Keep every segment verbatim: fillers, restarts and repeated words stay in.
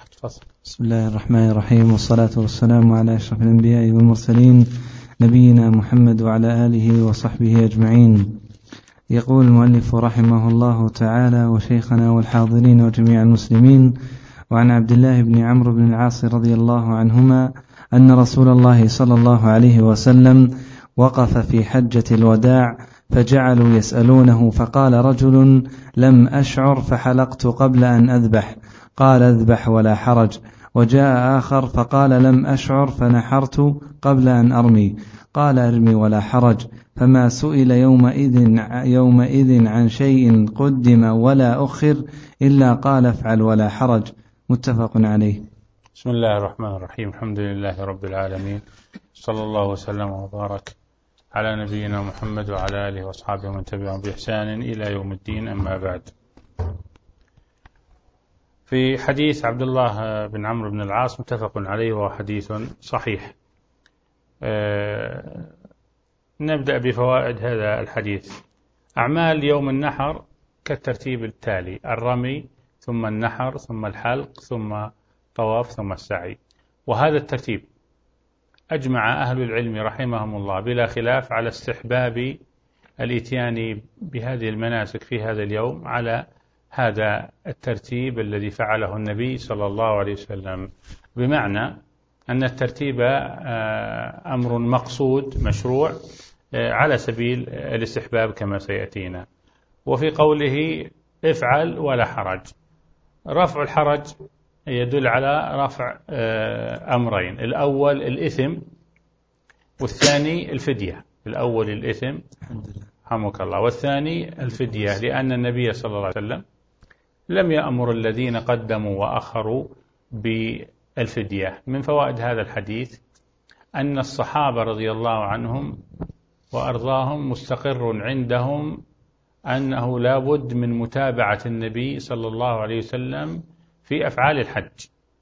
تفضل. بسم الله الرحمن الرحيم، والصلاة والسلام على أشرف الأنبياء والمرسلين نبينا محمد وعلى آله وصحبه أجمعين. يقول المؤلف رحمه الله تعالى: وشيخنا والحاضرين وجميع المسلمين، وعن عبد الله بن عمرو بن العاص رضي الله عنهما أن رسول الله صلى الله عليه وسلم وقف في حجة الوداع فجعلوا يسألونه، فقال رجل: لم أشعر فحلقت قبل أن أذبح، قال: اذبح ولا حرج. وجاء آخر فقال: لم أشعر فنحرت قبل أن أرمي، قال: ارمي ولا حرج. فما سئل يومئذ, يومئذ عن شيء قدم ولا أخر إلا قال: افعل ولا حرج. متفق عليه. بسم الله الرحمن الرحيم، الحمد لله رب العالمين، صلى الله وسلم وبارك على نبينا محمد وعلى آله وأصحابه ومن تبعهم بإحسان إلى يوم الدين، أما بعد. في حديث عبد الله بن عمرو بن العاص متفق عليه وهو حديث صحيح. أه نبدأ بفوائد هذا الحديث. أعمال يوم النحر كالترتيب التالي: الرمي، ثم النحر، ثم الحلق، ثم طواف، ثم السعي. وهذا الترتيب أجمع أهل العلم رحمهم الله بلا خلاف على استحباب الإتيان بهذه المناسك في هذا اليوم على هذا الترتيب الذي فعله النبي صلى الله عليه وسلم، بمعنى أن الترتيب أمر مقصود مشروع على سبيل الاستحباب كما سيأتينا. وفي قوله افعل ولا حرج، رفع الحرج يدل على رفع أمرين: الأول الإثم، والثاني الفدية. الأول الإثم رحمك الله، والثاني الفدية، لأن النبي صلى الله عليه وسلم لم يأمر الذين قدموا وأخروا بالفدية. من فوائد هذا الحديث أن الصحابة رضي الله عنهم وأرضاهم مستقر عندهم أنه لا بد من متابعة النبي صلى الله عليه وسلم في أفعال الحج.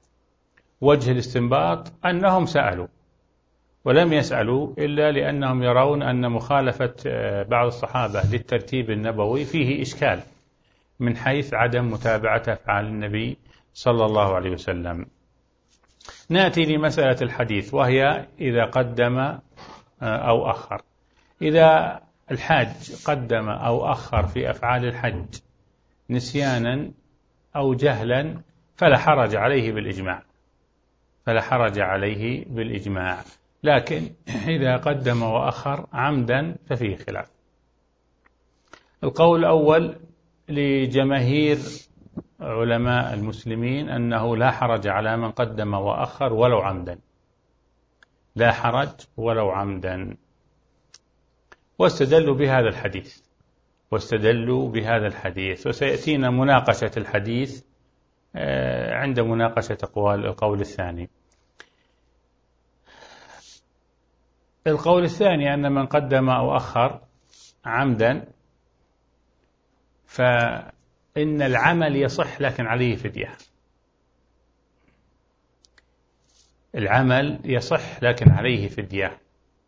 وجه الاستنباط أنهم سألوا، ولم يسألوا إلا لأنهم يرون أن مخالفة بعض الصحابة للترتيب النبوي فيه إشكال من حيث عدم متابعة أفعال النبي صلى الله عليه وسلم. نأتي لمسألة الحديث، وهي إذا قدم أو أخر. إذا الحاج قدم أو أخر في أفعال الحج نسيانا أو جهلا فلا حرج عليه بالإجماع، فلا حرج عليه بالإجماع. لكن إذا قدم وأخر عمدا ففيه خلاف. القول الأول لجماهير علماء المسلمين أنه لا حرج على من قدم وأخر ولو عمدا، لا حرج ولو عمدا. واستدلوا بهذا الحديث واستدلوا بهذا الحديث وسيأتينا مناقشة الحديث عند مناقشة أقوال القول الثاني. القول الثاني أن من قدم أو أخر عمدا فإن العمل يصح لكن عليه فدية. العمل يصح لكن عليه فدية.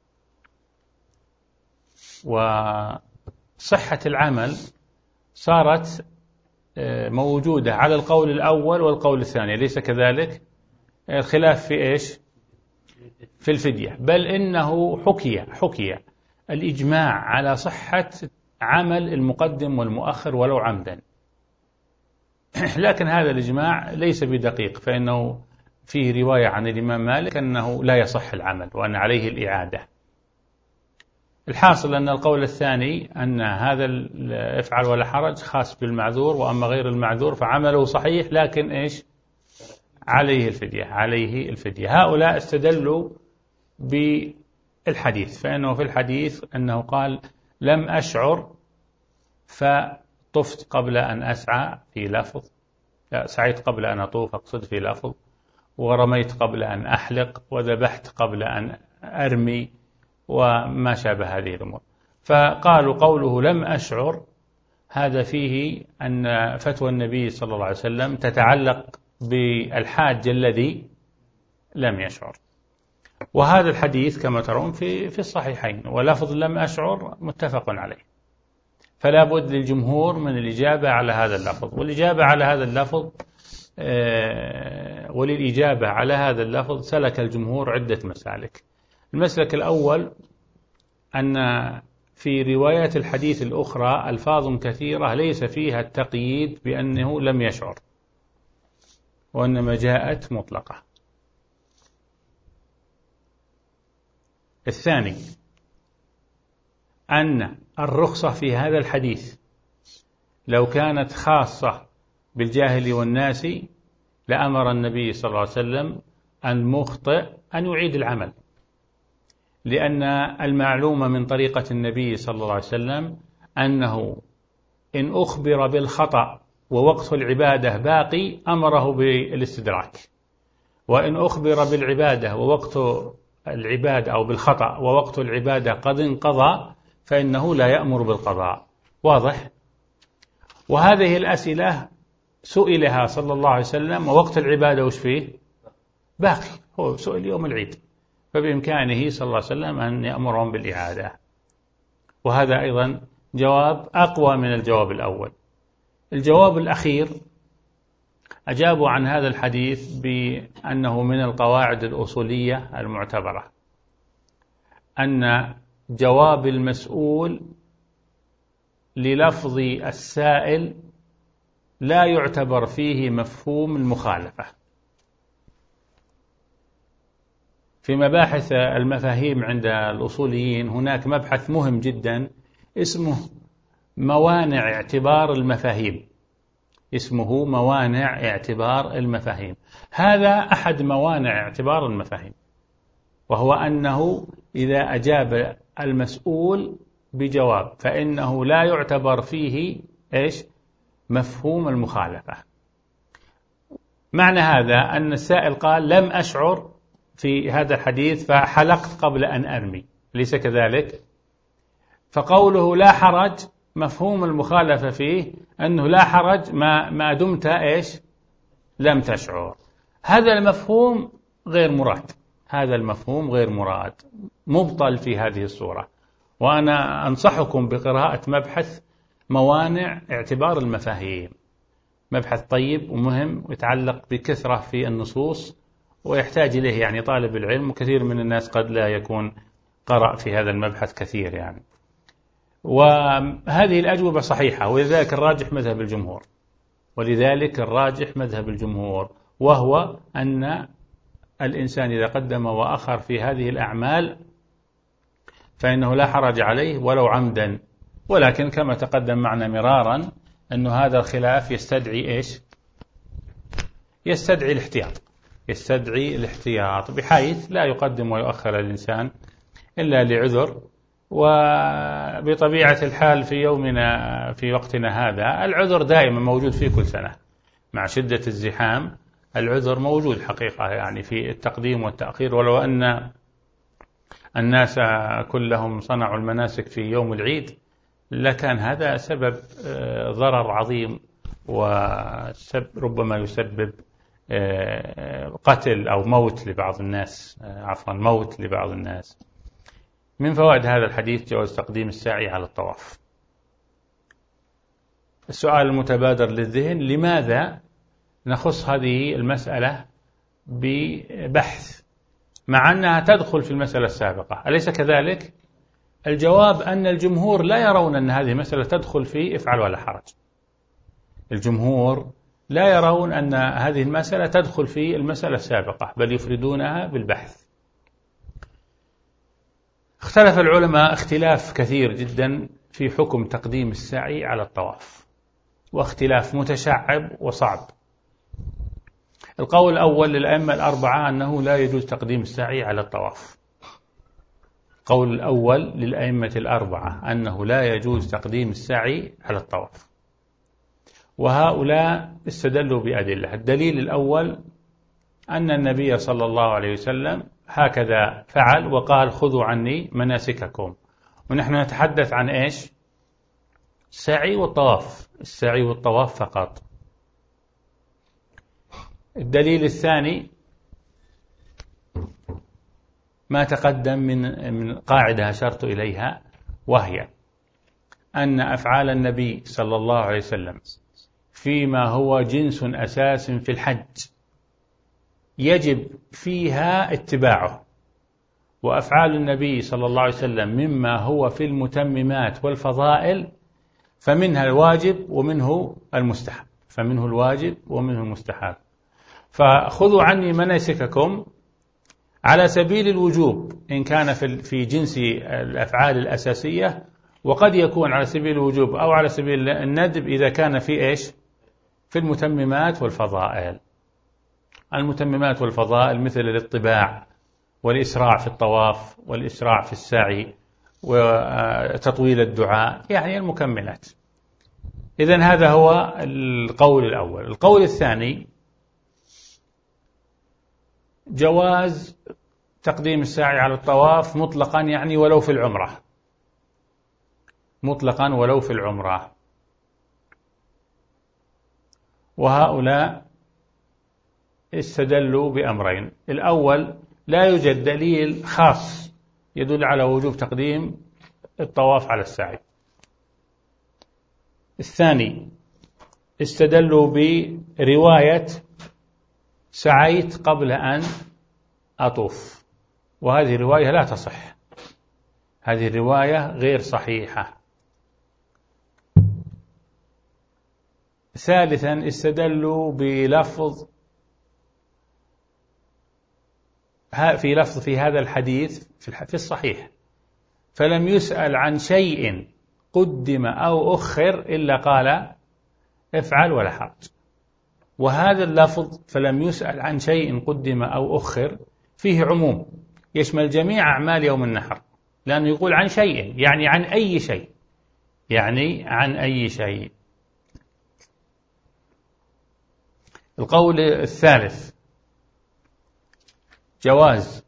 وصحة العمل صارت موجودة على القول الأول والقول الثاني، ليس كذلك؟ الخلاف في إيش؟ في الفدية. بل إنه حكي حكي الإجماع على صحة عمل المقدم والمؤخر ولو عمدا. لكن هذا الإجماع ليس بدقيق، فإنه فيه رواية عن الإمام مالك أنه لا يصح العمل وأن عليه الإعادة. الحاصل أن القول الثاني أن هذا افعل ولا حرج خاص بالمعذور، وأما غير المعذور فعمله صحيح لكن إيش؟ عليه الفدية، عليه الفدية. هؤلاء استدلوا بالحديث، فإنه في الحديث أنه قال: لم أشعر فطفت قبل أن أسعى في لفظ، سعيت قبل أن أطوف أقصد في لفظ، ورميت قبل أن أحلق، وذبحت قبل أن أرمي، وما شابه هذه الأمور. فقالوا قوله لم أشعر هذا فيه أن فتوى النبي صلى الله عليه وسلم تتعلق بالحاج الذي لم يشعر. وهذا الحديث كما ترون في في الصحيحين، ولفظ لم أشعر متفق عليه، فلا بد للجمهور من الإجابة على هذا اللفظ. والإجابة على هذا اللفظ وللإجابة على هذا اللفظ سلك الجمهور عدة مسالك. المسلك الأول أن في روايات الحديث الأخرى ألفاظ كثيرة ليس فيها التقييد بأنه لم يشعر، وإنما جاءت مطلقة. الثاني أن الرخصة في هذا الحديث لو كانت خاصة بالجاهل والناس لأمر النبي صلى الله عليه وسلم المخطئ أن يعيد العمل، لأن المعلوم من طريقة النبي صلى الله عليه وسلم أنه إن أخبر بالخطأ ووقت العبادة باقي أمره بالاستدراك، وإن أخبر بالعبادة ووقت العبادة أو بالخطأ ووقت العبادة قد انقضى فإنه لا يأمر بالقضاء. واضح؟ وهذه الأسئلة سئلها صلى الله عليه وسلم ووقت العبادة وش فيه؟ باقي، هو سئل يوم العيد، فبإمكانه صلى الله عليه وسلم أن يأمرهم بالإعادة. وهذا أيضا جواب أقوى من الجواب الأول. الجواب الأخير أجابوا عن هذا الحديث بأنه من القواعد الأصولية المعتبرة أن جواب المسؤول للفظ السائل لا يعتبر فيه مفهوم المخالفة. في مباحث المفاهيم عند الأصوليين هناك مبحث مهم جدا اسمه موانع اعتبار المفاهيم، اسمه موانع اعتبار المفاهيم. هذا أحد موانع اعتبار المفاهيم، وهو أنه إذا أجاب المسؤول بجواب فإنه لا يعتبر فيه إيش؟ مفهوم المخالفة. معنى هذا أن السائل قال لم أشعر في هذا الحديث فحلقت قبل أن أرمي، ليس كذلك؟ فقوله لا حرج مفهوم المخالفة فيه أنه لا حرج ما, ما دمت إيش؟ لم تشعر. هذا المفهوم غير مراد، هذا المفهوم غير مراد، مبطل في هذه الصورة. وأنا أنصحكم بقراءة مبحث موانع اعتبار المفاهيم، مبحث طيب ومهم ويتعلق بكثرة في النصوص ويحتاج إليه يعني طالب العلم، وكثير من الناس قد لا يكون قرأ في هذا المبحث كثير يعني. وهذه الأجوبة صحيحة، ولذلك الراجح مذهب الجمهور، ولذلك الراجح مذهب الجمهور وهو أن الإنسان إذا قدم وأخر في هذه الأعمال فإنه لا حرج عليه ولو عمدا. ولكن كما تقدم معنا مرارا أن هذا الخلاف يستدعي إيش؟ يستدعي الاحتياط، يستدعي الاحتياط بحيث لا يقدم ويؤخر الإنسان إلا لعذر. وبطبيعة الحال في يومنا في وقتنا هذا العذر دائما موجود في كل سنة، مع شدة الزحام العذر موجود حقيقة يعني في التقديم والتأخير. ولو أن الناس كلهم صنعوا المناسك في يوم العيد لكان هذا سبب ضرر عظيم، وربما يسبب قتل أو موت لبعض الناس، عفوا موت لبعض الناس. من فوائد هذا الحديث جواز تقديم الساعي على الطواف. السؤال المتبادر للذهن: لماذا نخص هذه المسألة ببحث مع أنها تدخل في المسألة السابقة؟ أليس كذلك؟ الجواب أن الجمهور لا يرون أن هذه المسألة تدخل في افعل ولا حرج. الجمهور لا يرون أن هذه المسألة تدخل في المسألة السابقة، بل يفردونها بالبحث. اختلف العلماء اختلاف كثير جدا في حكم تقديم السعي على الطواف، واختلاف متشعب وصعب. القول الأول للأئمة الأربعة أنه لا يجوز تقديم السعي على الطواف. القول الأول للأئمة الأربعة أنه لا يجوز تقديم السعي على الطواف، وهؤلاء استدلوا بأدلة. الدليل الأول أن النبي صلى الله عليه وسلم هكذا فعل وقال: خذوا عني مناسككم. ونحن نتحدث عن إيش؟ السعي والطواف، السعي والطواف فقط. الدليل الثاني ما تقدم من من قاعدة أشرت إليها، وهي أن أفعال النبي صلى الله عليه وسلم فيما هو جنس أساس في الحج يجب فيها اتباعه، وأفعال النبي صلى الله عليه وسلم مما هو في المتممات والفضائل فمنها الواجب ومنه المستحب، فمنه الواجب ومنه المستحب. فخذوا عني مناسككم على سبيل الوجوب إن كان في جنس الأفعال الأساسية، وقد يكون على سبيل الوجوب أو على سبيل الندب إذا كان في إيش؟ في المتممات والفضائل. المتممات والفضائل مثل الاطباع والإسراع في الطواف والإسراع في السعي وتطويل الدعاء، يعني المكملات. إذن هذا هو القول الأول. القول الثاني جواز تقديم السعي على الطواف مطلقا، يعني ولو في العمرة، مطلقا ولو في العمرة. وهؤلاء استدلوا بأمرين: الأول لا يوجد دليل خاص يدل على وجوب تقديم الطواف على السعي. الثاني استدلوا برواية سعيت قبل أن أطوف، وهذه الرواية لا تصح، هذه الرواية غير صحيحة. ثالثا استدلوا بلفظ في لفظ في هذا الحديث في الصحيح: فلم يسأل عن شيء قدم أو أخر إلا قال افعل ولا حرج. وهذا اللفظ فلم يسأل عن شيء قدم أو أخر فيه عموم يشمل جميع أعمال يوم النحر، لأنه يقول عن شيء يعني عن أي شيء، يعني عن أي شيء. القول الثالث جواز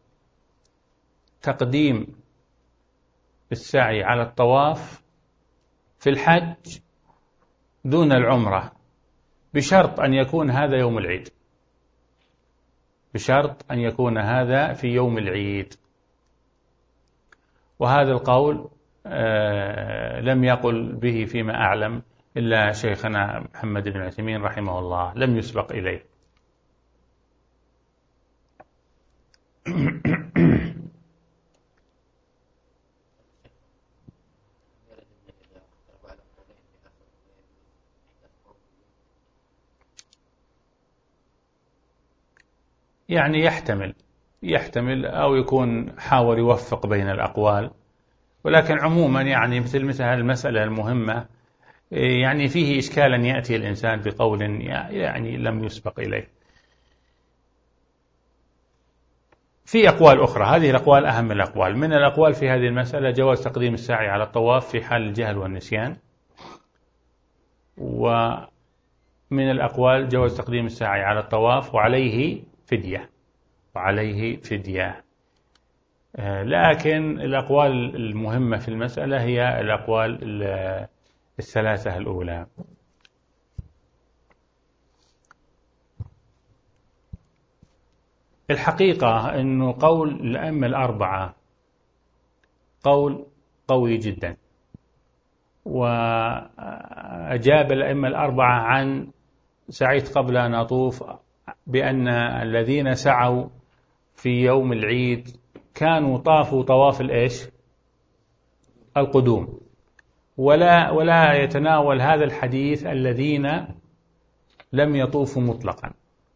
تقديم السعي على الطواف في الحج دون العمرة، بشرط أن يكون هذا يوم العيد، بشرط أن يكون هذا في يوم العيد. وهذا القول آه لم يقل به فيما أعلم إلا شيخنا محمد بن عثيمين رحمه الله، لم يسبق إليه. يعني يحتمل يحتمل أو يكون حاول يوفق بين الأقوال، ولكن عموما يعني مثل مثل هذه المسألة المهمة يعني فيه إشكال أن يأتي الإنسان بقول يعني لم يسبق إليه. في أقوال أخرى، هذه الأقوال أهم الأقوال. من الأقوال في هذه المسألة جواز تقديم السعي على الطواف في حال الجهل والنسيان، ومن الأقوال جواز تقديم السعي على الطواف وعليه فدية، وعليه فدية. لكن الأقوال المهمة في المسألة هي الأقوال الثلاثة الأولى. الحقيقة أنه قول الأئمة الأربعة قول قوي جدا، وأجاب الأئمة الأربعة عن سعيت قبل أن أطوف بأن الذين سعوا في يوم العيد كانوا طافوا طواف الإيش؟ القدوم، ولا ولا يتناول هذا الحديث الذين لم يطوفوا مطلقا.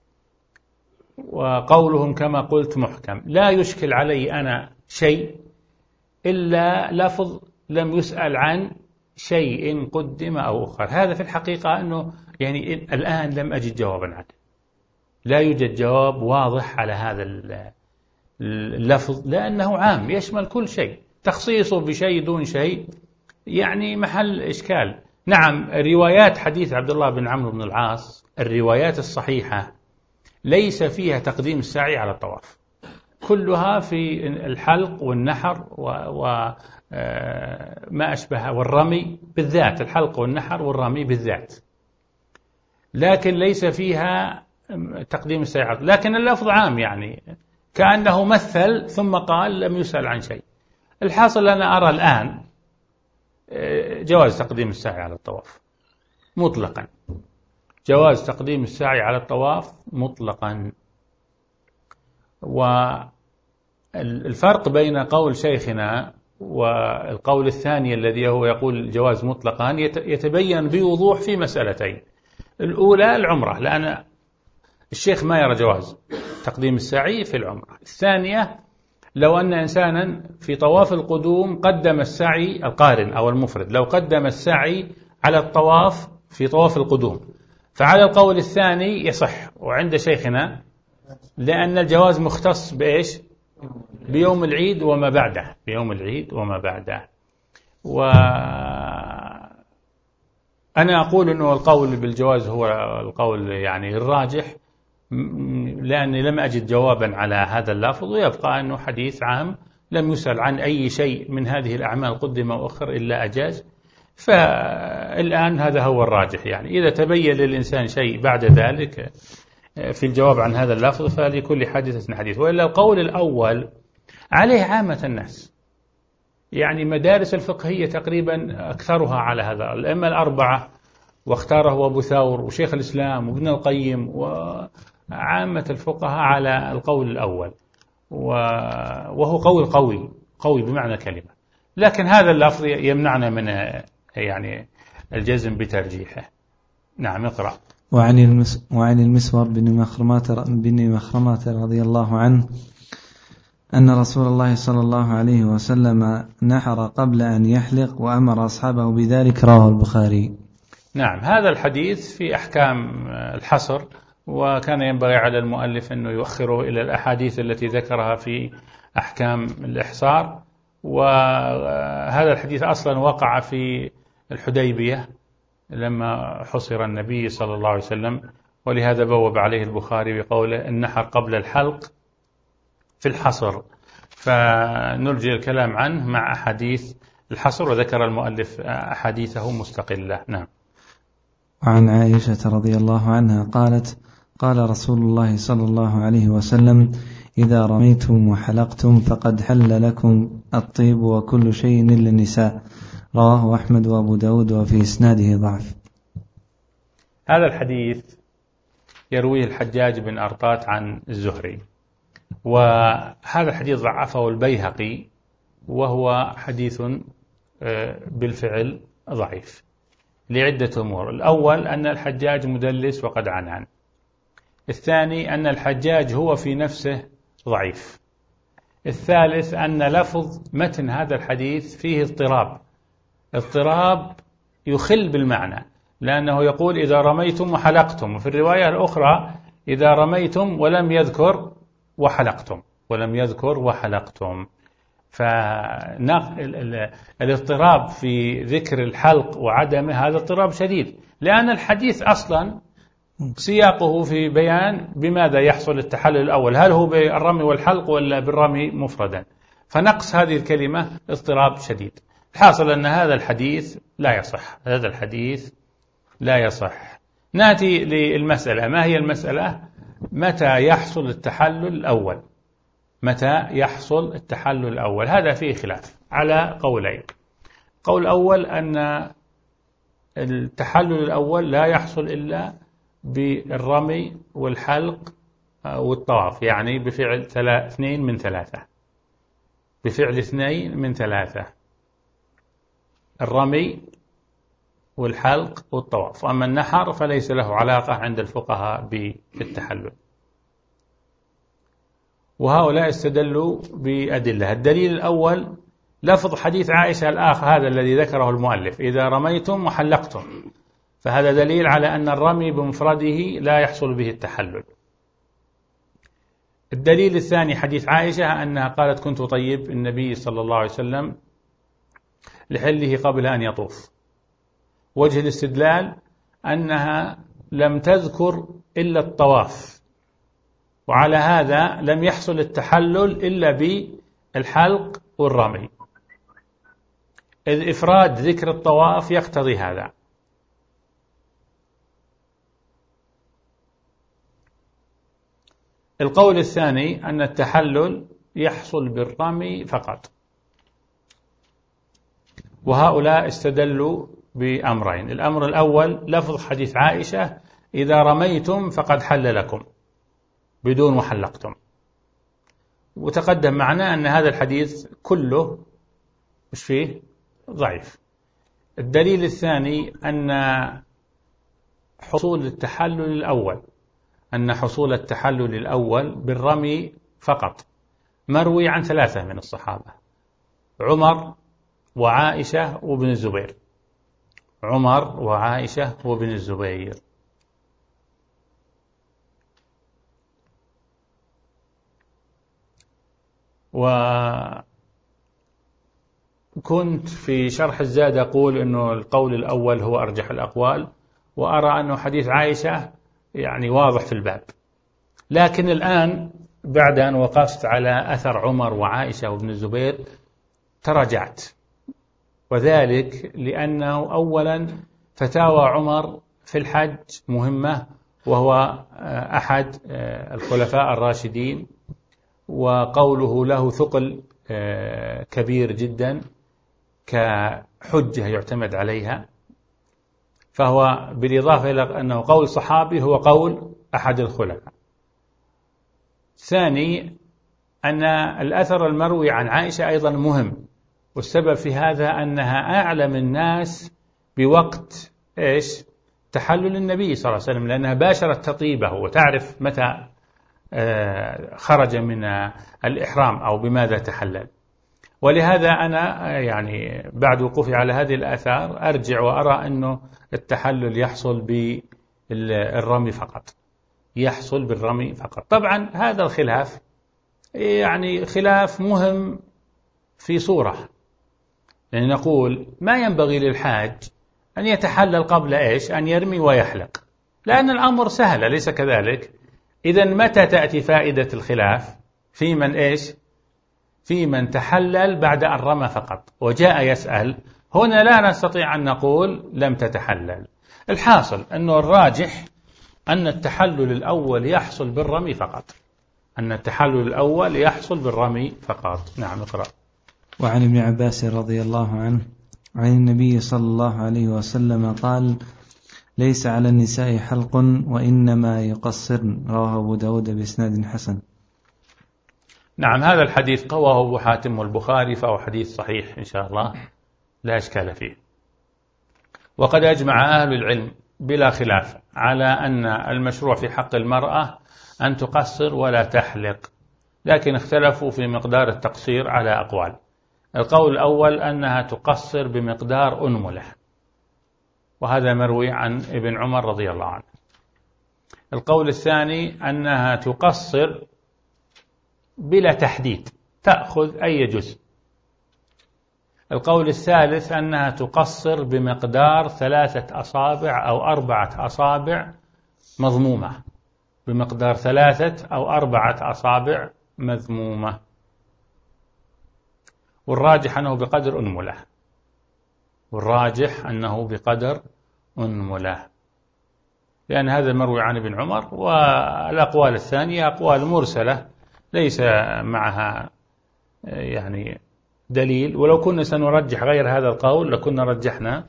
وقولهم كما قلت محكم، لا يشكل علي أنا شيء إلا لفظ لم يسأل عن شيء قدم أو أخر. هذا في الحقيقة أنه يعني الآن لم أجد جوابا عنه، لا يوجد جواب واضح على هذا اللفظ، لأنه عام يشمل كل شيء، تخصيصه بشيء دون شيء يعني محل إشكال. نعم، روايات حديث عبد الله بن عمرو بن العاص الروايات الصحيحة ليس فيها تقديم السعي على الطواف، كلها في الحلق والنحر وما أشبه، والرمي بالذات، الحلق والنحر والرمي بالذات، لكن ليس فيها تقديم السعي. لكن اللفظ عام، يعني كأنه مثل ثم قال لم يسأل عن شيء. الحاصل أنا أرى الآن جواز تقديم السعي على الطواف مطلقا، جواز تقديم السعي على الطواف مطلقا. والفرق بين قول شيخنا والقول الثاني الذي هو يقول الجواز مطلقا يتبين بوضوح في مسألتين. الأولى العمرة، لأن الشيخ ما يرى جواز تقديم السعي في العمرة. الثانية لو أن إنسانا في طواف القدوم قدم السعي، القارن أو المفرد لو قدم السعي على الطواف في طواف القدوم، فعلى القول الثاني يصح وعند شيخنا، لأن الجواز مختص بإيش؟ بيوم العيد وما بعده، بيوم العيد وما بعده. وأنا أقول أنه القول بالجواز هو القول يعني الراجح، لأني لم أجد جوابا على هذا اللفظ، ويبقى أنه حديث عام لم يسأل عن أي شيء من هذه الأعمال قدم وأخر إلا أجاز. فالآن هذا هو الراجح، يعني إذا تبين للإنسان شيء بعد ذلك في الجواب عن هذا اللفظ فلكل حادثة حديث. وإلا القول الأول عليه عامة الناس، يعني مدارس الفقهية تقريبا أكثرها على هذا، الأئمة الأربعة واختاره أبو ثور وشيخ الإسلام وابن القيم وعامة الفقهاء على القول الأول، وهو قول قوي قوي بمعنى كلمة، لكن هذا اللفظ يمنعنا من يعني الجزم بترجيحه. نعم اقرأ. وعن المس وعن المسور بن مخرمة بن مخرمة رضي الله عنه أن رسول الله صلى الله عليه وسلم نحر قبل أن يحلق وأمر أصحابه بذلك، رواه البخاري. نعم، هذا الحديث في أحكام الحصر، وكان ينبغي على المؤلف أنه يؤخره إلى الأحاديث التي ذكرها في أحكام الإحصار. وهذا الحديث أصلا وقع في الحديبية لما حصر النبي صلى الله عليه وسلم، ولهذا بوب عليه البخاري بقوله النحر قبل الحلق في الحصر، فنرجي الكلام عنه مع أحاديث الحصر، وذكر المؤلف أحاديثه مستقلة. نعم. عن عائشة رضي الله عنها قالت قال رسول الله صلى الله عليه وسلم إذا رميتم وحلقتم فقد حل لكم الطيب وكل شيء إلا النساء، رواه أحمد وأبو داود وفي إسناده ضعف. هذا الحديث يرويه الحجاج بن أرطات عن الزهري، وهذا الحديث ضعفه البيهقي، وهو حديث بالفعل ضعيف لعدة أمور. الأول أن الحجاج مدلس وقد عنعن. الثاني أن الحجاج هو في نفسه ضعيف. الثالث أن لفظ متن هذا الحديث فيه اضطراب، اضطراب يخل بالمعنى، لأنه يقول إذا رميتم وحلقتم، وفي الرواية الأخرى إذا رميتم ولم يذكر وحلقتم ولم يذكر وحلقتم. فالاضطراب في ذكر الحلق وعدمه هذا اضطراب شديد، لأن الحديث أصلا سياقه في بيان بماذا يحصل التحلل الأول، هل هو بالرمي والحلق ولا بالرمي مفردا، فنقص هذه الكلمة اضطراب شديد. الحاصل أن هذا الحديث لا يصح، هذا الحديث لا يصح. نأتي للمسألة، ما هي المسألة؟ متى يحصل التحلل الأول؟ متى يحصل التحلل الأول؟ هذا فيه خلاف على قولين. قول الأول أن التحلل الأول لا يحصل إلا بالرمي والحلق والطواف، يعني بفعل اثنين من ثلاثة، بفعل اثنين من ثلاثة، الرمي والحلق والطواف. أما النحر فليس له علاقة عند الفقهاء بالتحلل، وهؤلاء استدلوا بأدلة. الدليل الأول لفظ حديث عائشة الآخر هذا الذي ذكره المؤلف إذا رميتم وحلقتم، فهذا دليل على أن الرمي بمفرده لا يحصل به التحلل. الدليل الثاني حديث عائشة أنها قالت كنت طيب النبي صلى الله عليه وسلم لحله قبل أن يطوف. وجه الاستدلال أنها لم تذكر إلا الطواف، وعلى هذا لم يحصل التحلل إلا بالحلق والرمي، إذ إفراد ذكر الطواف يقتضي هذا. القول الثاني أن التحلل يحصل بالرمي فقط، وهؤلاء استدلوا بأمرين. الأمر الأول لفظ حديث عائشة إذا رميتم فقد حل لكم بدون وحلقتم. وتقدم معنا أن هذا الحديث كله مش فيه ضعيف. الدليل الثاني أن حصول التحلل الأول أن حصول التحلل الأول بالرمي فقط مروي عن ثلاثة من الصحابة: عمر وعائشة وابن الزبير. عمر وعائشة وابن الزبير. وكنت في شرح الزاد أقول أنه القول الأول هو أرجح الأقوال، وأرى أنه حديث عائشة يعني واضح في الباب. لكن الآن بعد أن وقفت على أثر عمر وعائشة وابن الزبير تراجعت، وذلك لأنه أولا فتاوى عمر في الحج مهمة، وهو أحد الخلفاء الراشدين، وقوله له ثقل كبير جدا كحجة يعتمد عليها، فهو بالإضافة إلى أنه قول صحابي هو قول أحد الخلفاء. ثاني أن الأثر المروي عن عائشة أيضا مهم، والسبب في هذا أنها أعلم الناس بوقت إيش تحلل النبي صلى الله عليه وسلم، لأنها باشرت تطيبه وتعرف متى خرج من الإحرام أو بماذا تحلل. ولهذا أنا يعني بعد وقوفي على هذه الآثار أرجع وأرى أنه التحلل يحصل بالرمي فقط، يحصل بالرمي فقط. طبعا هذا الخلاف يعني خلاف مهم في صورة، يعني نقول ما ينبغي للحاج أن يتحلل قبل إيش أن يرمي ويحلق، لأن الأمر سهل، أليس كذلك؟ إذن متى تأتي فائدة الخلاف؟ في من إيش في من تحلل بعد أن رمى فقط وجاء يسأل. هنا لا نستطيع أن نقول لم تتحلل. الحاصل أنه الراجح أن التحلل الأول يحصل بالرمي فقط، أن التحلل الأول يحصل بالرمي فقط. نعم اقرأ. وعن ابن عباس رضي الله عنه عن النبي صلى الله عليه وسلم قال: ليس على النساء حلق وإنما يقصرن. رواه أبو داود بإسناد حسن. نعم، هذا الحديث قواه أبو حاتم والبخاري، فهو حديث صحيح إن شاء الله لا إشكال فيه. وقد أجمع أهل العلم بلا خلاف على أن المشروع في حق المرأة أن تقصر ولا تحلق، لكن اختلفوا في مقدار التقصير على أقوال. القول الأول أنها تقصر بمقدار أنملة، وهذا مروي عن ابن عمر رضي الله عنه. القول الثاني أنها تقصر بلا تحديد، تأخذ أي جزء. القول الثالث أنها تقصر بمقدار ثلاثة أصابع أو أربعة أصابع مضمومة، بمقدار ثلاثة أو أربعة أصابع مذمومة، والراجح أنه بقدر أنملة، والراجح أنه بقدر أنملة، لأن هذا مروي عن ابن عمر. والأقوال الثانية أقوال مرسلة ليس معها يعني دليل، ولو كنا سنرجح غير هذا القول لكنا رجحنا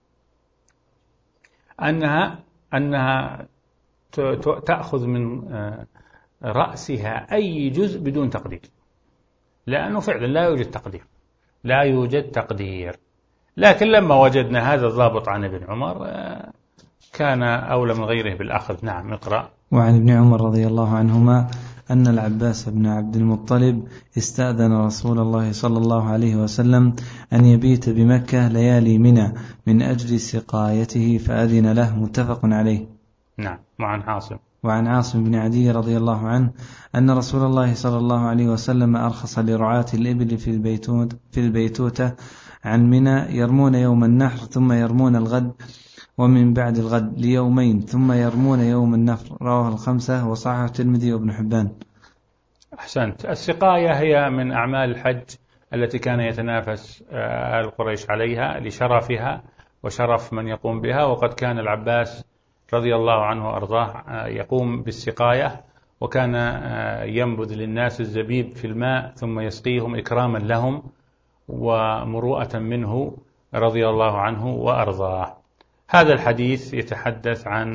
أنها أنها تأخذ من رأسها أي جزء بدون تقدير، لأنه فعلا لا يوجد تقدير، لا يوجد تقدير. لكن لما وجدنا هذا الضابط عن ابن عمر كان أولى من غيره بالأخذ. نعم اقرأ. وعن ابن عمر رضي الله عنهما أن العباس بن عبد المطلب استأذن رسول الله صلى الله عليه وسلم أن يبيت بمكة ليالي منى من أجل سقايته فأذن له، متفق عليه. نعم. وعن عاصم وعن عاصم بن عدي رضي الله عنه أن رسول الله صلى الله عليه وسلم أرخص لرعاة الإبل في البيتوت في البيتوتة عن منى يرمون يوم النحر ثم يرمون الغد ومن بعد الغد ليومين ثم يرمون يوم النفر. رواه الخمسة وصححه الترمذي وابن حبان. أحسنت. السقاية هي من أعمال الحج التي كان يتنافس آل قريش عليها لشرفها وشرف من يقوم بها، وقد كان العباس رضي الله عنه وأرضاه يقوم بالسقاية، وكان ينبذ للناس الزبيب في الماء ثم يسقيهم إكراما لهم ومروءة منه رضي الله عنه وأرضاه. هذا الحديث يتحدث عن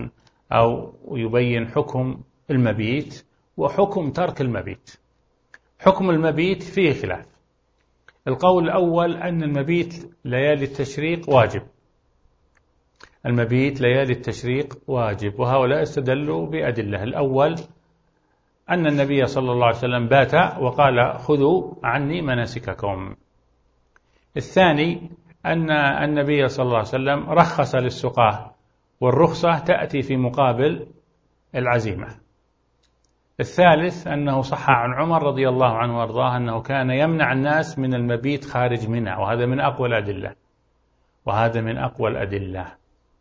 أو يبين حكم المبيت وحكم ترك المبيت. حكم المبيت فيه خلاف. القول الأول أن المبيت ليالي التشريق واجب، المبيت ليالي التشريق واجب، وهؤلاء استدلوا بأدلة. الأول أن النبي صلى الله عليه وسلم بات وقال خذوا عني مناسككم. الثاني أن النبي صلى الله عليه وسلم رخص للسقاة، والرخصة تأتي في مقابل العزيمة. الثالث أنه صح عن عمر رضي الله عنه وارضاه أنه كان يمنع الناس من المبيت خارج منى، وهذا من أقوى الأدلة، وهذا من أقوى الأدلة.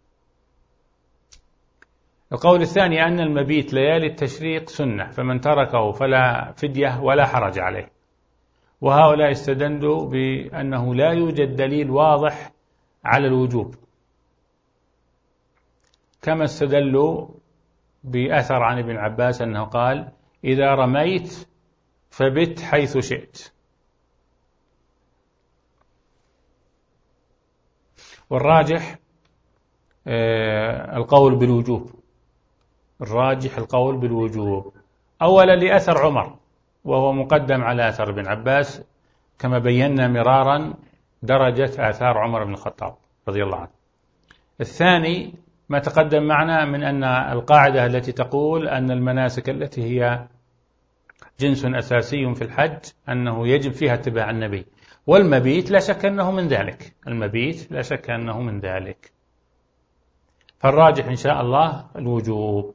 القول الثاني أن المبيت ليالي التشريق سنة، فمن تركه فلا فدية ولا حرج عليه، وهؤلاء استدلوا بأنه لا يوجد دليل واضح على الوجوب، كما استدلوا بأثر عن ابن عباس أنه قال إذا رميت فبت حيث شئت. والراجح القول بالوجوب، الراجح القول بالوجوب أولا لأثر عمر، وهو مقدم على أثر ابن عباس، كما بينا مرارا درجة آثار عمر بن الخطاب رضي الله عنه. الثاني ما تقدم معنا من أن القاعدة التي تقول أن المناسك التي هي جنس أساسي في الحج أنه يجب فيها اتباع النبي، والمبيت لا شك أنه من ذلك، المبيت لا شك أنه من ذلك. فالراجح إن شاء الله الوجوب.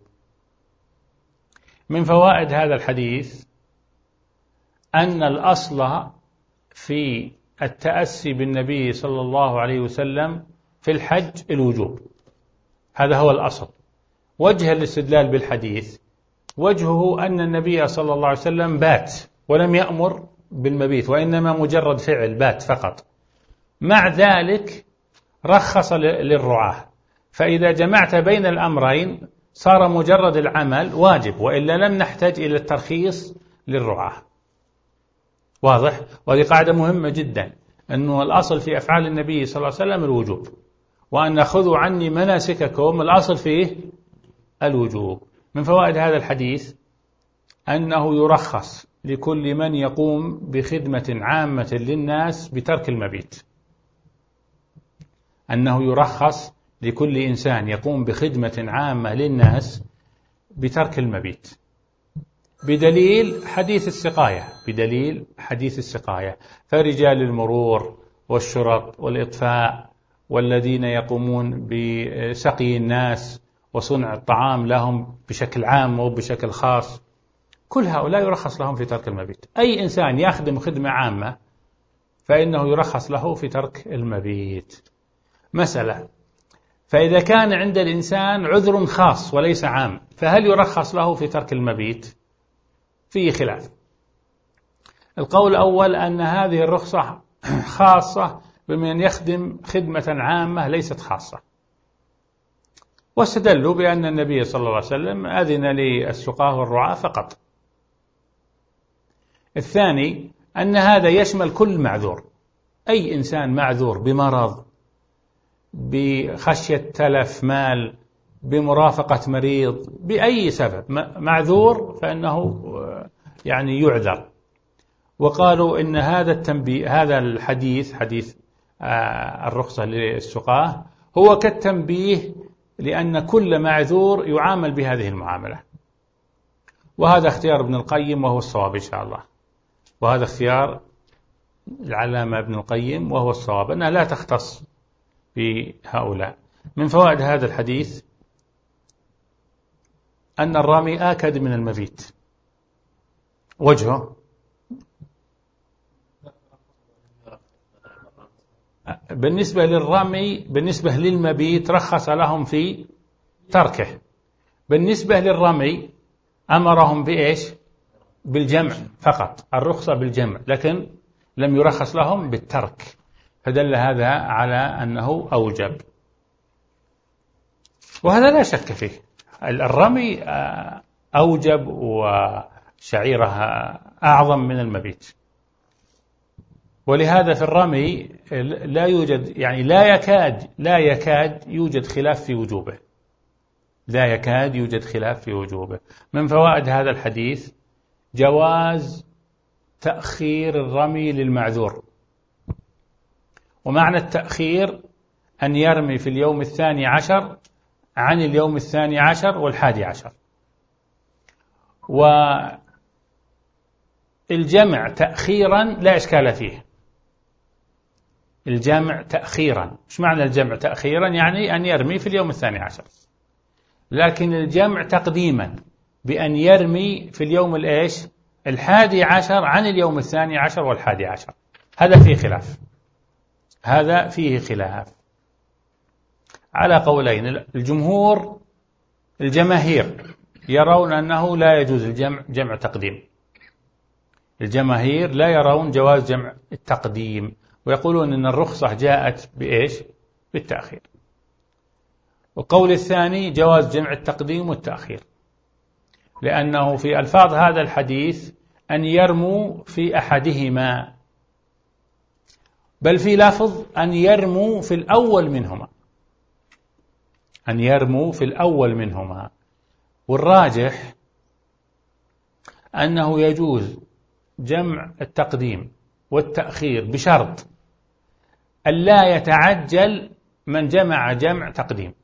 من فوائد هذا الحديث أن الأصل في التأسي بالنبي صلى الله عليه وسلم في الحج الوجوب، هذا هو الأصل. وجه الاستدلال بالحديث وجهه أن النبي صلى الله عليه وسلم بات ولم يأمر بالمبيت، وإنما مجرد فعل بات فقط، مع ذلك رخص للرعاة. فإذا جمعت بين الأمرين صار مجرد العمل واجب، وإلا لم نحتاج إلى الترخيص للرعاة. واضح؟ وهذه قاعدة مهمة جدا، أنه الأصل في أفعال النبي صلى الله عليه وسلم الوجوب، وأن خذوا عني مناسككم الأصل فيه الوجوب. من فوائد هذا الحديث أنه يرخص لكل من يقوم بخدمة عامة للناس بترك المبيت، أنه يرخص لكل إنسان يقوم بخدمة عامة للناس بترك المبيت، بدليل حديث السقاية، بدليل حديث السقاية. فرجال المرور والشرط والإطفاء والذين يقومون بسقي الناس وصنع الطعام لهم بشكل عام وبشكل خاص، كل هؤلاء يرخص لهم في ترك المبيت. أي إنسان يخدم خدمة عامة فإنه يرخص له في ترك المبيت. مسألة: فإذا كان عند الإنسان عذر خاص وليس عام، فهل يرخص له في ترك المبيت؟ فيه خلاف. القول الأول أن هذه الرخصة خاصة بمن يخدم خدمة عامة ليست خاصة، واستدلوا بأن النبي صلى الله عليه وسلم أذن للسقاة والرعاة فقط. الثاني أن هذا يشمل كل معذور، أي إنسان معذور بمرض، بخشية تلف مال، بمرافقة مريض، بأي سبب معذور فإنه يعني يعذر. وقالوا إن هذا التنبيه، هذا الحديث حديث الرخصة للسقاة هو كالتنبيه، لأن كل معذور يعامل بهذه المعاملة. وهذا اختيار ابن القيم وهو الصواب إن شاء الله، وهذا اختيار العلامة ابن القيم وهو الصواب، أنها لا تختص بهؤلاء. من فوائد هذا الحديث أن الرامي آكد من المبيت. وجهه بالنسبة للرمي، بالنسبة للمبيت رخص لهم في تركه، بالنسبة للرمي أمرهم بإيش؟ بالجمع فقط، الرخصة بالجمع، لكن لم يرخص لهم بالترك، فدل هذا على أنه أوجب، وهذا لا شك فيه. الرمي أوجب وشعيرها أعظم من المبيت، ولهذا في الرمي لا يوجد، يعني لا يكاد لا يكاد يوجد خلاف في وجوبه، لا يكاد يوجد خلاف في وجوبه. من فوائد هذا الحديث جواز تأخير الرمي للمعذور. ومعنى التأخير أن يرمي في اليوم الثاني عشر عن اليوم الثاني عشر والحادي عشر. والجمع تأخيرا لا إشكال فيه. الجمع تأخيرا، إيش معنى الجمع تأخيرا؟ يعني أن يرمي في اليوم الثاني عشر. لكن الجمع تقديما بأن يرمي في اليوم الإيش الحادي عشر عن اليوم الثاني عشر والحادي عشر، هذا فيه خلاف. هذا فيه خلاف على قولين. الجمهور الجماهير يرون أنه لا يجوز الجمع جمع تقديم. الجماهير لا يرون جواز جمع التقديم، ويقولون أن الرخصة جاءت بإيش؟ بالتأخير. والقول الثاني جواز جمع التقديم والتأخير، لأنه في ألفاظ هذا الحديث أن يرموا في أحدهما، بل في لفظ أن يرموا في الأول منهما، أن يرموا في الأول منهما. والراجح أنه يجوز جمع التقديم والتأخير بشرط ألا يتعجل من جمع جمع تقديم.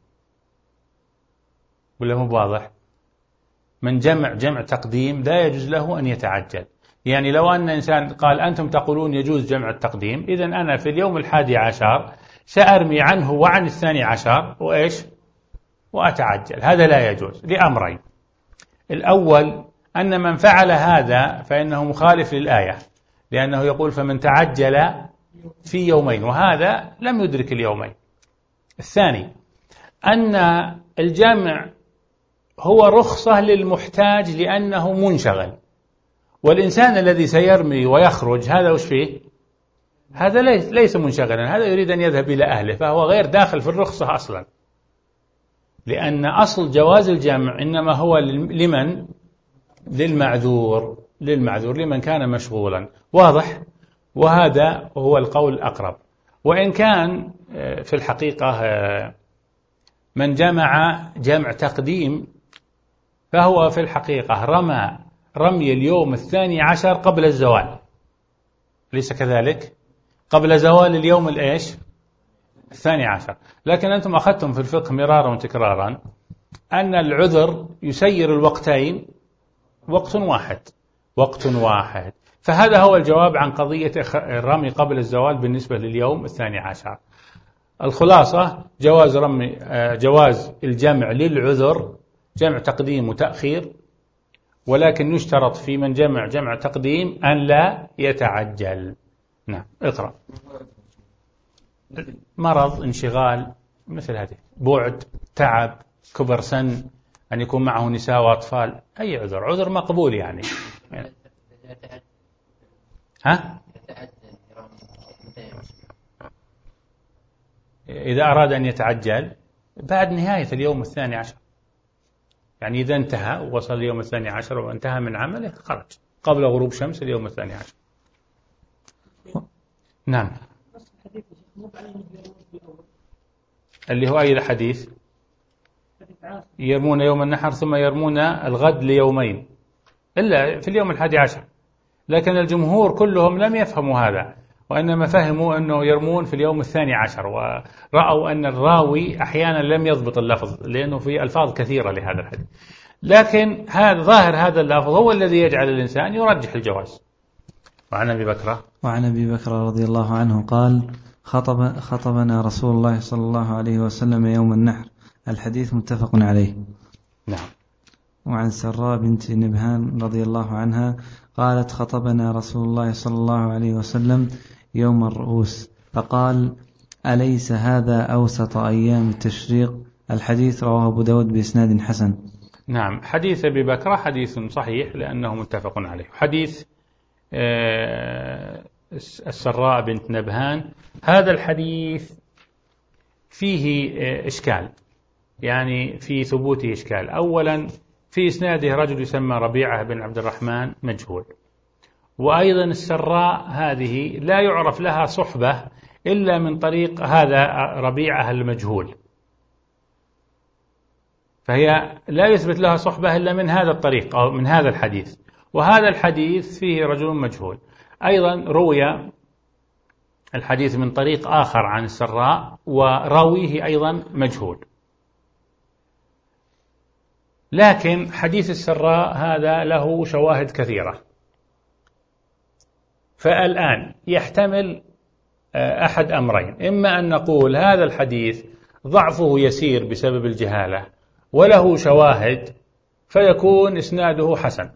ولا مو واضح؟ من جمع جمع تقديم لا يجوز له أن يتعجل. يعني لو أن إنسان قال أنتم تقولون يجوز جمع التقديم، إذن أنا في اليوم الحادي عشر سأرمي عنه وعن الثاني عشر وإيش وأتعجل، هذا لا يجوز لأمرين. الأول أن من فعل هذا فإنه مخالف للآية، لأنه يقول فمن تعجل في يومين، وهذا لم يدرك اليومين. الثاني أن الجمع هو رخصة للمحتاج لأنه منشغل، والإنسان الذي سيرمي ويخرج هذا وش فيه؟ هذا ليس منشغلا، هذا يريد أن يذهب إلى أهله، فهو غير داخل في الرخصة أصلا، لأن أصل جواز الجمع إنما هو لمن؟ للمعذور، للمعذور لمن كان مشغولا. واضح؟ وهذا هو القول الأقرب. وإن كان في الحقيقة من جمع جمع تقديم فهو في الحقيقة رمى رمي اليوم الثاني عشر قبل الزوال، ليس كذلك؟ قبل زوال اليوم الإيش؟ الثاني عشر. لكن أنتم أخذتم في الفقه مرارا وتكرارا أن العذر يسير الوقتين وقت واحد، وقت واحد. فهذا هو الجواب عن قضية الرمي قبل الزوال بالنسبة لليوم الثاني عشر. الخلاصة جواز رمي جواز الجمع للعذر، جمع تقديم وتأخير، ولكن يشترط في من جمع جمع تقديم أن لا يتعجل. نعم اقرأ. مرض، انشغال، مثل هذه، بعد، تعب، كبر سن، أن يكون معه نساء وأطفال، أي عذر، عذر مقبول يعني, يعني. ها؟ إذا أراد أن يتعجل بعد نهاية اليوم الثاني عشر، يعني إذا انتهى ووصل اليوم الثاني عشر وانتهى من عمله خرج قبل غروب شمس اليوم الثاني عشر. نعم. اللي هو أي الحديث؟ يرمون يوم النحر ثم يرمون الغد ليومين، إلا في اليوم الحادي عشر. لكن الجمهور كلهم لم يفهموا هذا، وإنما فهموا أنه يرمون في اليوم الثاني عشر، ورأوا أن الراوي أحيانا لم يضبط اللفظ لأنه في ألفاظ كثيرة لهذا الحديث. لكن هذا ظاهر هذا اللفظ هو الذي يجعل الإنسان يرجح الجواز. وعن أبي بكر وعن أبي بكر رضي الله عنه قال خطب خطبنا رسول الله صلى الله عليه وسلم يوم النحر. الحديث متفق عليه. نعم. وعن سراء بنت نبهان رضي الله عنها قالت خطبنا رسول الله صلى الله عليه وسلم يوم الرؤوس فقال أليس هذا أوسط أيام التشريق؟ الحديث رواه أبو داود بإسناد حسن. نعم. حديث أبي بكر حديث صحيح لأنه متفق عليه. حديث السراء بنت نبهان هذا الحديث فيه إشكال، يعني في ثبوته إشكال. أولا في إسناده رجل يسمى ربيعة بن عبد الرحمن مجهول، وأيضا السراء هذه لا يعرف لها صحبة إلا من طريق هذا ربيعة المجهول، فهي لا يثبت لها صحبة إلا من هذا الطريق أو من هذا الحديث، وهذا الحديث فيه رجل مجهول. أيضا روي الحديث من طريق آخر عن السراء وراويه أيضا مجهول، لكن حديث السراء هذا له شواهد كثيرة. فالآن يحتمل أحد أمرين: إما أن نقول هذا الحديث ضعفه يسير بسبب الجهالة وله شواهد فيكون إسناده حسن،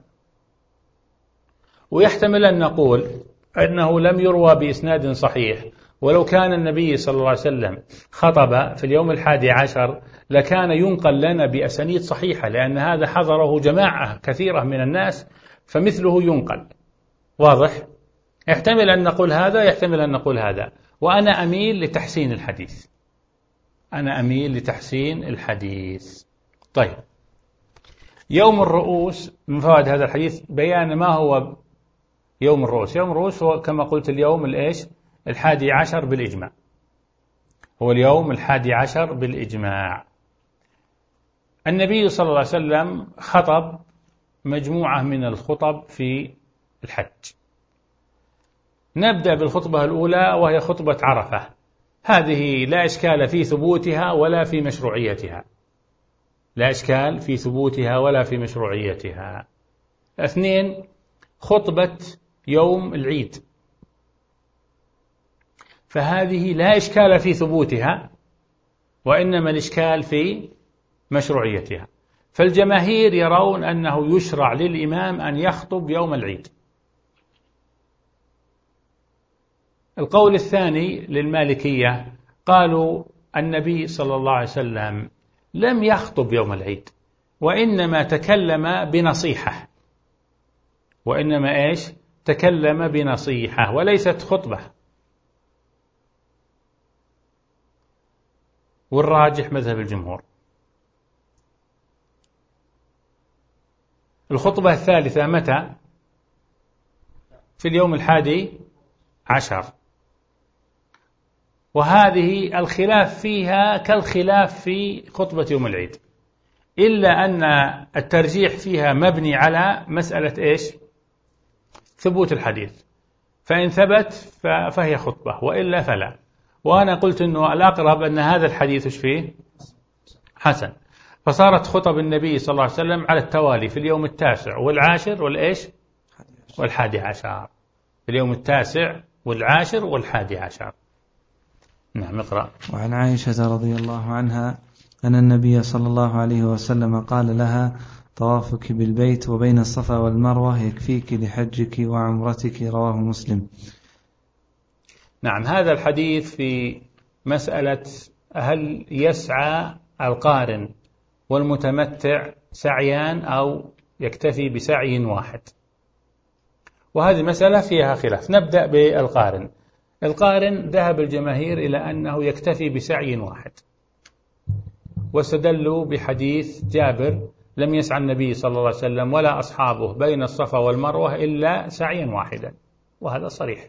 ويحتمل أن نقول أنه لم يروى بإسناد صحيح، ولو كان النبي صلى الله عليه وسلم خطب في اليوم الحادي عشر لكان ينقل لنا بأسانيد صحيحة، لأن هذا حضره جماعة كثيرة من الناس فمثله ينقل. واضح؟ يحتمل أن نقول هذا، يحتمل أن نقول هذا، وأنا أميل لتحسين الحديث. أنا أميل لتحسين الحديث. طيب، يوم الرؤوس من فوائد هذا الحديث بيان ما هو يوم الرؤوس. يوم الرؤوس هو كما قلت اليوم الإيش؟ الحادي عشر بالإجماع، هو اليوم الحادي عشر بالإجماع. النبي صلى الله عليه وسلم خطب مجموعة من الخطب في الحج. نبدأ بالخطبة الأولى وهي خطبة عرفة. هذه لا إشكال في ثبوتها ولا في مشروعيتها، لا إشكال في ثبوتها ولا في مشروعيتها. اثنين، خطبة يوم العيد، فهذه لا إشكال في ثبوتها وإنما الإشكال في مشروعيتها. فالجماهير يرون أنه يشرع للإمام أن يخطب يوم العيد. القول الثاني للمالكية، قالوا النبي صلى الله عليه وسلم لم يخطب يوم العيد، وإنما تكلم بنصيحة، وإنما إيش؟ تكلم بنصيحة وليست خطبة. والراجح مذهب الجمهور. الخطبة الثالثة متى؟ في اليوم الحادي عشر، وهذه الخلاف فيها كالخلاف في خطبة يوم العيد، إلا أن الترجيح فيها مبني على مسألة إيش؟ ثبوت الحديث، فإن ثبت فهي خطبة وإلا فلا. وأنا قلت أنه الأقرب أن هذا الحديث إيش فيه؟ حسن. فصارت خطب النبي صلى الله عليه وسلم على التوالي في اليوم التاسع والعاشر والإيش؟ والحادي عشر. في اليوم التاسع والعاشر والحادي عشر. نعم، اقرأ. وعن عائشة رضي الله عنها أن النبي صلى الله عليه وسلم قال لها: طوافك بالبيت وبين الصفا والمروة يكفيك لحجك وعمرتك. رواه مسلم. نعم، هذا الحديث في مسألة هل يسعى القارن والمتمتع سعيان أو يكتفي بسعي واحد، وهذه مسألة فيها خلاف. نبدأ بالقارن. القارن ذهب الجماهير إلى أنه يكتفي بسعي واحد، واستدلوا بحديث جابر: لم يسعى النبي صلى الله عليه وسلم ولا أصحابه بين الصفا والمروة إلا سعيا واحدا، وهذا صريح.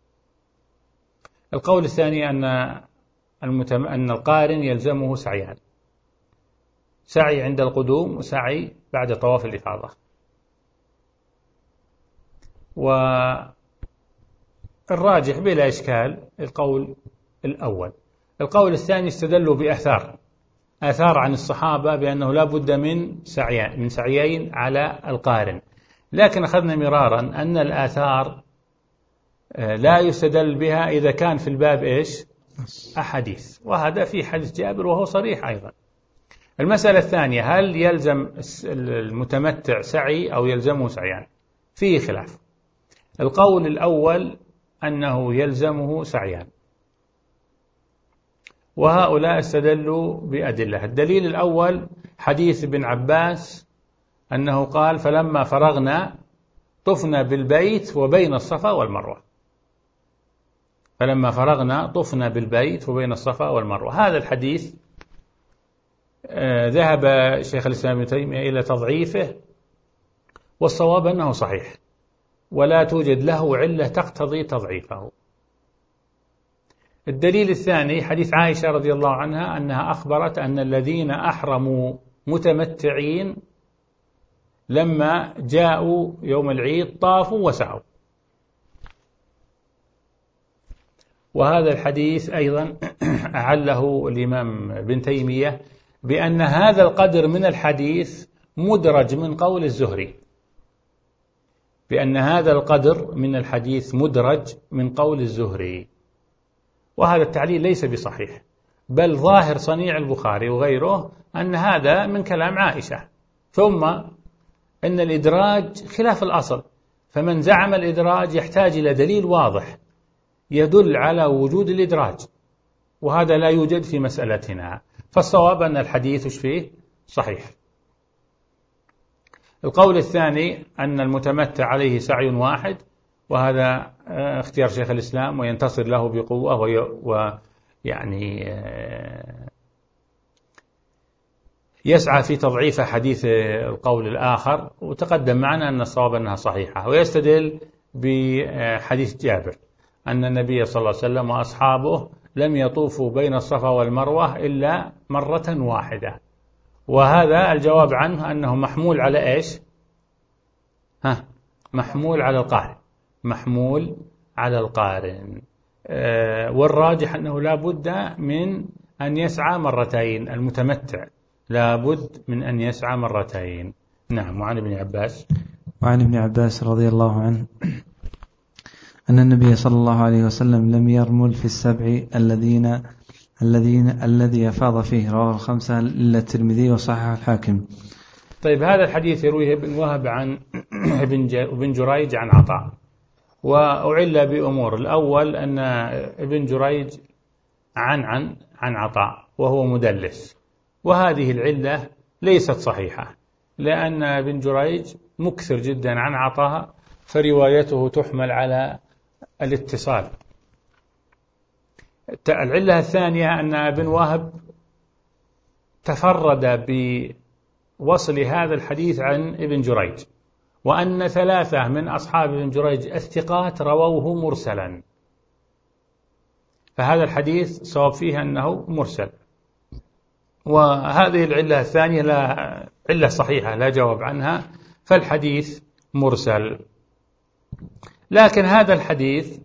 القول الثاني أن المتم... أن القارن يلزمه سعيان، سعي عند القدوم وسعي بعد طواف الإفاضة. والراجح بلا إشكال القول الأول. القول الثاني استدلوا بآثار آثار عن الصحابة بأنه لا بد من سعيين من سعيين على القارن، لكن أخذنا مرارا أن الآثار لا يستدل بها إذا كان في الباب إيش؟ أحاديث، وهذا في حديث جابر وهو صريح أيضا. المسألة الثانية: هل يلزم المتمتع سعي أو يلزمه سعيان؟ فيه خلاف. القول الأول أنه يلزمه سعيان، وهؤلاء استدلوا بأدلة. الدليل الأول حديث ابن عباس أنه قال: فلما فرغنا طفنا بالبيت وبين الصفا والمروة. فلما فرغنا طفنا بالبيت وبين الصفا والمروة. هذا الحديث آه ذهب شيخ الإسلام ابن تيمية إلى تضعيفه، والصواب أنه صحيح ولا توجد له علة تقتضي تضعيفه. الدليل الثاني حديث عائشة رضي الله عنها أنها أخبرت أن الذين أحرموا متمتعين لما جاءوا يوم العيد طافوا وسعوا. وهذا الحديث أيضا أعله الإمام ابن تيمية بأن هذا القدر من الحديث مدرج من قول الزهري، بأن هذا القدر من الحديث مدرج من قول الزهري، وهذا التعليل ليس بصحيح، بل ظاهر صنيع البخاري وغيره أن هذا من كلام عائشة، ثم أن الإدراج خلاف الأصل، فمن زعم الإدراج يحتاج إلى دليل واضح يدل على وجود الإدراج، وهذا لا يوجد في مسألتنا، فالصواب أن الحديث فيه صحيح. القول الثاني أن المتمتع عليه سعي واحد، وهذا اختيار شيخ الإسلام وينتصر له بقوة، ويعني يسعى في تضعيف حديث القول الآخر، وتقدم معنا أن الصواب أنها صحيحة، ويستدل بحديث جابر أن النبي صلى الله عليه وسلم وأصحابه لم يطوفوا بين الصفا والمروة إلا مرة واحدة، وهذا الجواب عنه أنه محمول على إيش؟ ها محمول على القارن، محمول على القارن، أه والراجح أنه لا بد من أن يسعى مرتين، المتمتع لا بد من أن يسعى مرتين. نعم. وعن ابن عباس وعن ابن عباس رضي الله عنه أن النبي صلى الله عليه وسلم لم يرمل في السبع الذين الذين الذي أفاض فيه، رواه الخمسة إلا الترمذي وصححه الحاكم. طيب، هذا الحديث يرويه ابن وهب عن ابن جريج عن عطاء، وأعل بأمور. الأول أن ابن جريج عن عن عن عطاء وهو مدلس، وهذه العلة ليست صحيحة، لأن ابن جريج مكثر جدا عن عطاء، فروايته تحمل على الاتصال. العلة الثانية أن ابن وهب تفرد بوصل هذا الحديث عن ابن جريج، وأن ثلاثة من أصحاب ابن جريج الثقات رووه مرسلا، فهذا الحديث صواب فيه أنه مرسل. وهذه العلة الثانية لا علة صحيحة لا جواب عنها، فالحديث مرسل. لكن هذا الحديث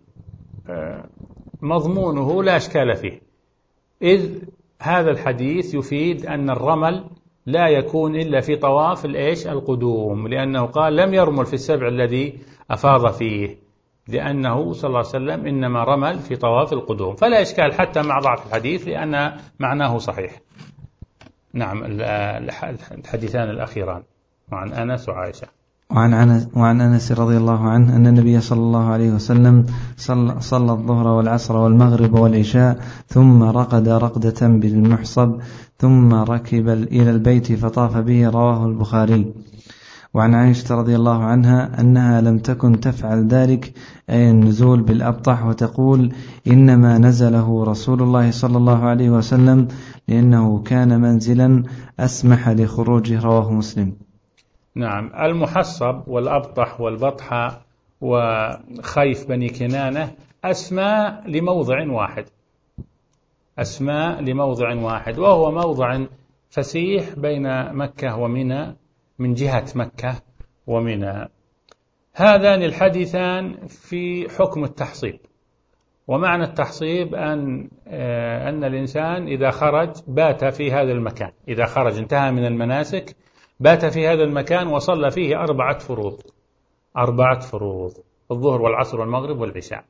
مضمونه لا إشكال فيه، إذ هذا الحديث يفيد أن الرمل لا يكون إلا في طواف الإيش القدوم، لأنه قال لم يرمل في السبع الذي أفاض فيه، لأنه صلى الله عليه وسلم إنما رمل في طواف القدوم، فلا إشكال حتى مع ضعف الحديث لأن معناه صحيح. نعم. الحديثان الأخيران وعن أنس وعائشة. وعن أنس, وعن أنس رضي الله عنه أن النبي صلى الله عليه وسلم صلى, صلى الظهر والعصر والمغرب والعشاء، ثم رقد رقدة بالمحصب، ثم ركب إلى البيت فطاف به، رواه البخاري. وعن عائشة رضي الله عنها أنها لم تكن تفعل ذلك، أي النزول بالأبطح، وتقول إنما نزله رسول الله صلى الله عليه وسلم لأنه كان منزلا أسمح لخروجه، رواه مسلم. نعم. المحصب والأبطح والبطحة وخيف بني كنانة أسماء لموضع واحد، أسماء لموضع واحد، وهو موضع فسيح بين مكة ومنى، من جهة مكة ومنى. هذان الحديثان في حكم التحصيب، ومعنى التحصيب أن أن الإنسان إذا خرج بات في هذا المكان، إذا خرج انتهى من المناسك بات في هذا المكان وصلى فيه أربعة فروض، أربعة فروض الظهر والعصر والمغرب والعشاء.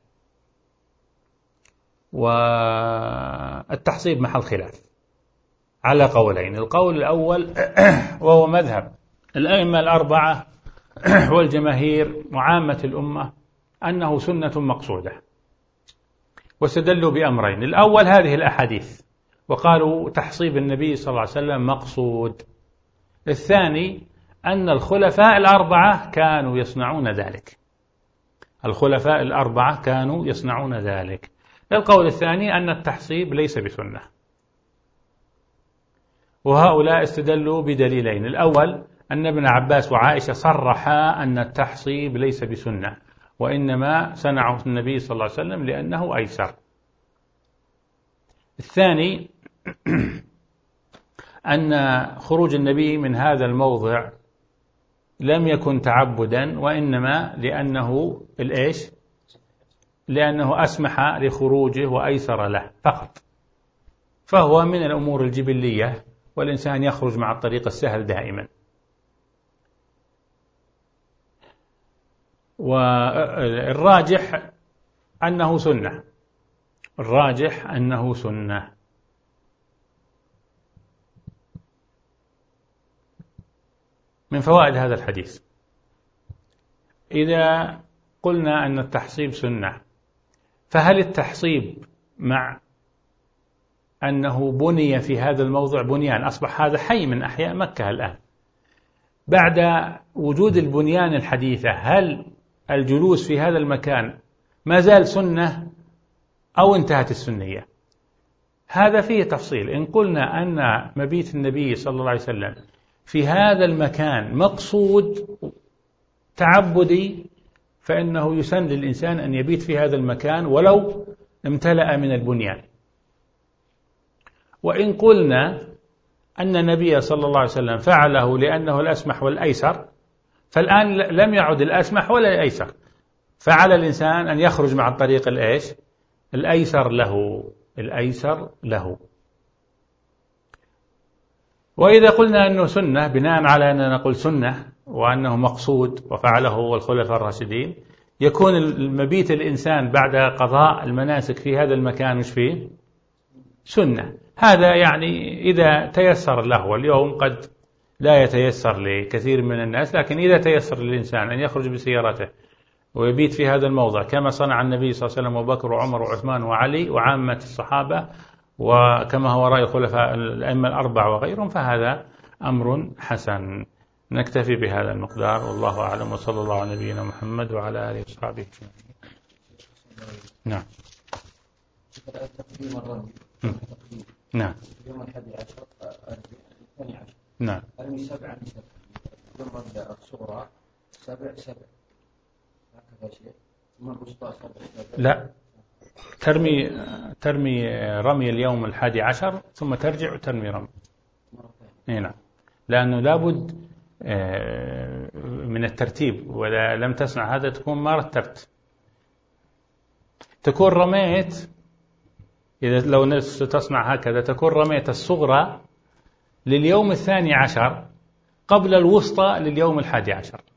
والتحصيب محل خلاف على قولين. القول الأول وهو مذهب الأئمة الأربعة والجماهير وعامة الأمة أنه سنة مقصودة، واستدلوا بأمرين. الأول هذه الأحاديث وقالوا تحصيب النبي صلى الله عليه وسلم مقصود. الثاني أن الخلفاء الأربعة كانوا يصنعون ذلك، الخلفاء الأربعة كانوا يصنعون ذلك. القول الثاني أن التحصيب ليس بسنة، وهؤلاء استدلوا بدليلين. الأول أن ابن عباس وعائشة صرحا أن التحصيب ليس بسنة، وإنما صنعه النبي صلى الله عليه وسلم لأنه أيسر. الثاني أن خروج النبي من هذا الموضع لم يكن تعبدا، وإنما لأنه الإيش؟ لأنه أسمح لخروجه وأيسر له فقط، فهو من الأمور الجبلية، والإنسان يخرج مع الطريق السهل دائما. والراجح أنه سنة، الراجح أنه سنة. من فوائد هذا الحديث، إذا قلنا أن التحصيب سنة، فهل التحصيب مع أنه بني في هذا الموضع بنيان، أصبح هذا حي من أحياء مكة الآن، بعد وجود البنيان الحديثة، هل الجلوس في هذا المكان ما زال سنة أو انتهت السنية؟ هذا فيه تفصيل. إن قلنا أن مبيت النبي صلى الله عليه وسلم في هذا المكان مقصود تعبدي، فإنه يسن للإنسان أن يبيت في هذا المكان ولو امتلأ من البنيان. وإن قلنا أن النبي صلى الله عليه وسلم فعله لأنه الأسمح والأيسر، فالآن لم يعد الأسمح ولا الأيسر، فعلى الإنسان أن يخرج مع الطريق الإيش؟ الأيسر له، الأيسر له. وإذا قلنا أنه سنة بناء على أننا نقول سنة وأنه مقصود وفعله الخلفاء الراشدين، يكون المبيت الإنسان بعد قضاء المناسك في هذا المكان مش فيه سنة. هذا يعني إذا تيسر له، واليوم قد لا يتيسر لكثير من الناس، لكن إذا تيسر للإنسان أن يخرج بسيارته ويبيت في هذا الموضع كما صنع النبي صلى الله عليه وسلم وبكر وعمر وعثمان وعلي وعامة الصحابة، وكما هو رأي الخلفاء الأئمة الأربع وغيرهم، فهذا أمر حسن. نكتفي بهذا المقدار، والله أعلم، وصلى الله على نبينا محمد وعلى آله وصحبه. نعم. نعم. يوم الحادي عشر الثاني عشر. نعم. أرمي سبعة سبع. يوم الصغرى سبع سبع. هكذا شيء. ثم الوسطى سبع. لا. ترمي ترمي رمي اليوم الحادي عشر ثم ترجع وترمي رمي. نعم. لأنه لابد من الترتيب، وإذا لم تصنع هذا تكون ما رتبت. تكون رميت، إذا لو تصنع هكذا تكون رميت الصغرى لليوم الثاني عشر قبل الوسطى لليوم الحادي عشر.